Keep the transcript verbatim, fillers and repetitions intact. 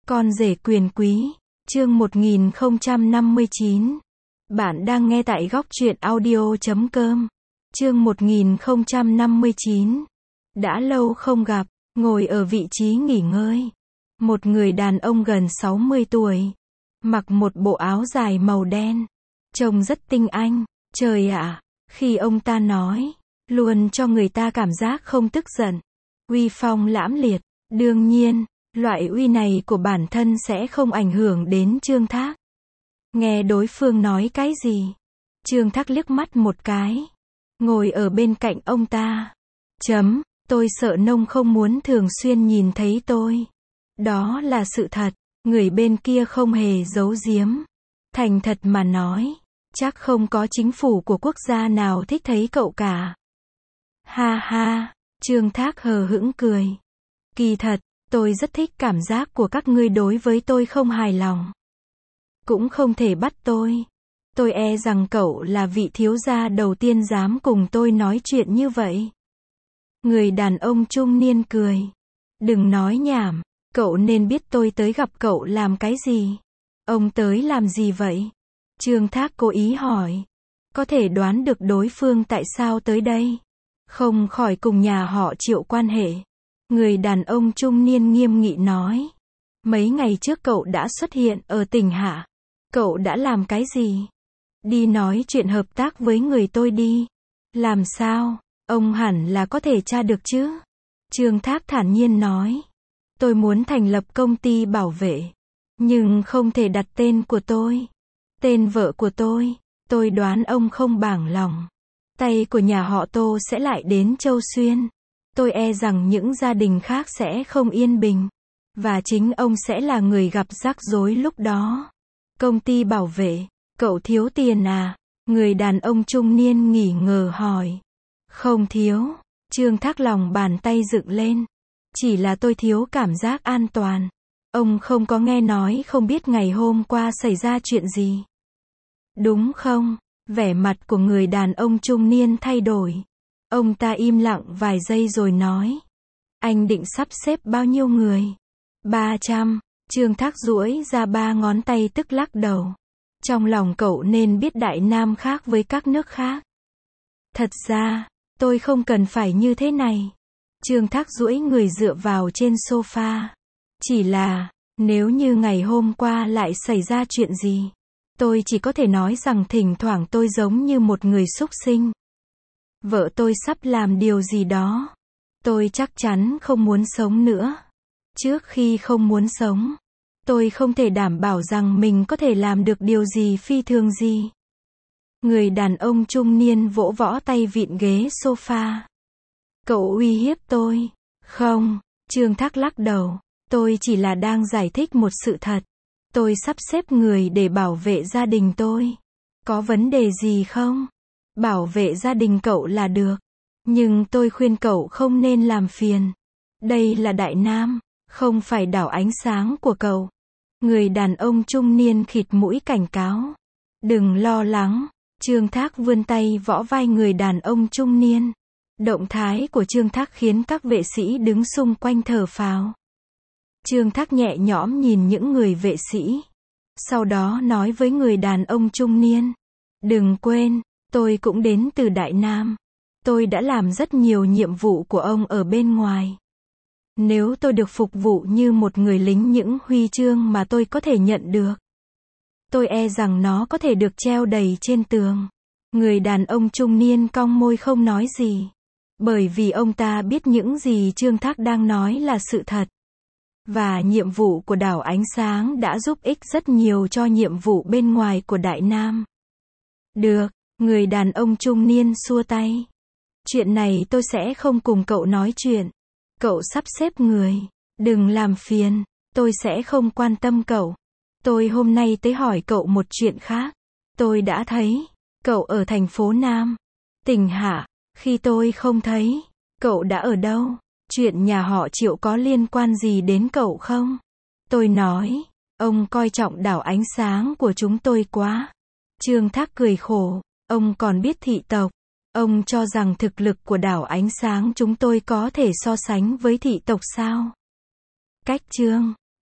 Con rể quyền quý, chương một nghìn không trăm năm mươi chín. Bạn đang nghe tại góc truyện audio chấm com. Chương một nghìn không trăm năm mươi chín. Đã lâu không gặp, ngồi ở vị trí nghỉ ngơi. Một người đàn ông gần sáu mươi tuổi, mặc một bộ áo dài màu đen, trông rất tinh anh. Trời ạ, khi ông ta nói, luôn cho người ta cảm giác không tức giận, uy phong lẫm liệt. Đương nhiên, loại uy này của bản thân sẽ không ảnh hưởng đến Trương Thác. Nghe đối phương nói cái gì, Trương Thác liếc mắt một cái, ngồi ở bên cạnh ông ta. Chấm, tôi sợ nông không muốn thường xuyên nhìn thấy tôi. Đó là sự thật, người bên kia không hề giấu giếm. Thành thật mà nói, chắc không có chính phủ của quốc gia nào thích thấy cậu cả. Ha ha, Trương Thác hờ hững cười. Kỳ thật, tôi rất thích cảm giác của các ngươi đối với tôi không hài lòng. Cũng không thể bắt tôi. Tôi e rằng cậu là vị thiếu gia đầu tiên dám cùng tôi nói chuyện như vậy. Người đàn ông trung niên cười. Đừng nói nhảm, cậu nên biết tôi tới gặp cậu làm cái gì. Ông tới làm gì vậy? Trương Thác cố ý hỏi. Có thể đoán được đối phương tại sao tới đây. Không khỏi cùng nhà họ Triệu quan hệ. Người đàn ông trung niên nghiêm nghị nói. Mấy ngày trước cậu đã xuất hiện ở tỉnh Hạ. Cậu đã làm cái gì? Đi nói chuyện hợp tác với người tôi đi. Làm sao? Ông hẳn là có thể tra được chứ? Trương Thác thản nhiên nói. Tôi muốn thành lập công ty bảo vệ. Nhưng không thể đặt tên của tôi. Tên vợ của tôi. Tôi đoán ông không bảng lòng. Tay của nhà họ Tô sẽ lại đến Châu Xuyên. Tôi e rằng những gia đình khác sẽ không yên bình. Và chính ông sẽ là người gặp rắc rối lúc đó. Công ty bảo vệ, cậu thiếu tiền à? Người đàn ông trung niên nghi ngờ hỏi. Không thiếu. Trương Thác lòng bàn tay dựng lên. Chỉ là tôi thiếu cảm giác an toàn. Ông không có nghe nói không biết ngày hôm qua xảy ra chuyện gì. Đúng không? Vẻ mặt của người đàn ông trung niên thay đổi. Ông ta im lặng vài giây rồi nói. Anh định sắp xếp bao nhiêu người? ba trăm. Trương Thác duỗi ra ba ngón tay tức lắc đầu. Trong lòng cậu nên biết Đại Nam khác với các nước khác. Thật ra, tôi không cần phải như thế này. Trương Thác duỗi người dựa vào trên sofa. Chỉ là, nếu như ngày hôm qua lại xảy ra chuyện gì, tôi chỉ có thể nói rằng thỉnh thoảng tôi giống như một người súc sinh. Vợ tôi sắp làm điều gì đó. Tôi chắc chắn không muốn sống nữa. Trước khi không muốn sống, tôi không thể đảm bảo rằng mình có thể làm được điều gì phi thường gì. Người đàn ông trung niên vỗ võ tay vịn ghế sofa. Cậu uy hiếp tôi. Không, Trương Thác lắc đầu. Tôi chỉ là đang giải thích một sự thật. Tôi sắp xếp người để bảo vệ gia đình tôi. Có vấn đề gì không? Bảo vệ gia đình cậu là được. Nhưng tôi khuyên cậu không nên làm phiền. Đây là Đại Nam, không phải đảo ánh sáng của cậu. Người đàn ông trung niên khịt mũi cảnh cáo. Đừng lo lắng. Trương Thác vươn tay võ vai người đàn ông trung niên. Động thái của Trương Thác khiến các vệ sĩ đứng xung quanh thở phào. Trương Thác nhẹ nhõm nhìn những người vệ sĩ. Sau đó nói với người đàn ông trung niên. Đừng quên, tôi cũng đến từ Đại Nam. Tôi đã làm rất nhiều nhiệm vụ của ông ở bên ngoài. Nếu tôi được phục vụ như một người lính những huy chương mà tôi có thể nhận được, tôi e rằng nó có thể được treo đầy trên tường. Người đàn ông trung niên cong môi không nói gì. Bởi vì ông ta biết những gì Trương Thác đang nói là sự thật. Và nhiệm vụ của đảo ánh sáng đã giúp ích rất nhiều cho nhiệm vụ bên ngoài của Đại Nam. Được, người đàn ông trung niên xua tay. Chuyện này tôi sẽ không cùng cậu nói chuyện. Cậu sắp xếp người. Đừng làm phiền. Tôi sẽ không quan tâm cậu. Tôi hôm nay tới hỏi cậu một chuyện khác. Tôi đã thấy cậu ở thành phố Nam, tỉnh Hạ. Khi tôi không thấy, cậu đã ở đâu? Chuyện nhà họ Triệu có liên quan gì đến cậu không? Tôi nói, ông coi trọng đảo ánh sáng của chúng tôi quá. Trương Thác cười khổ. Ông còn biết thị tộc. Ông cho rằng thực lực của đảo ánh sáng chúng tôi có thể so sánh với thị tộc sao? Cách chương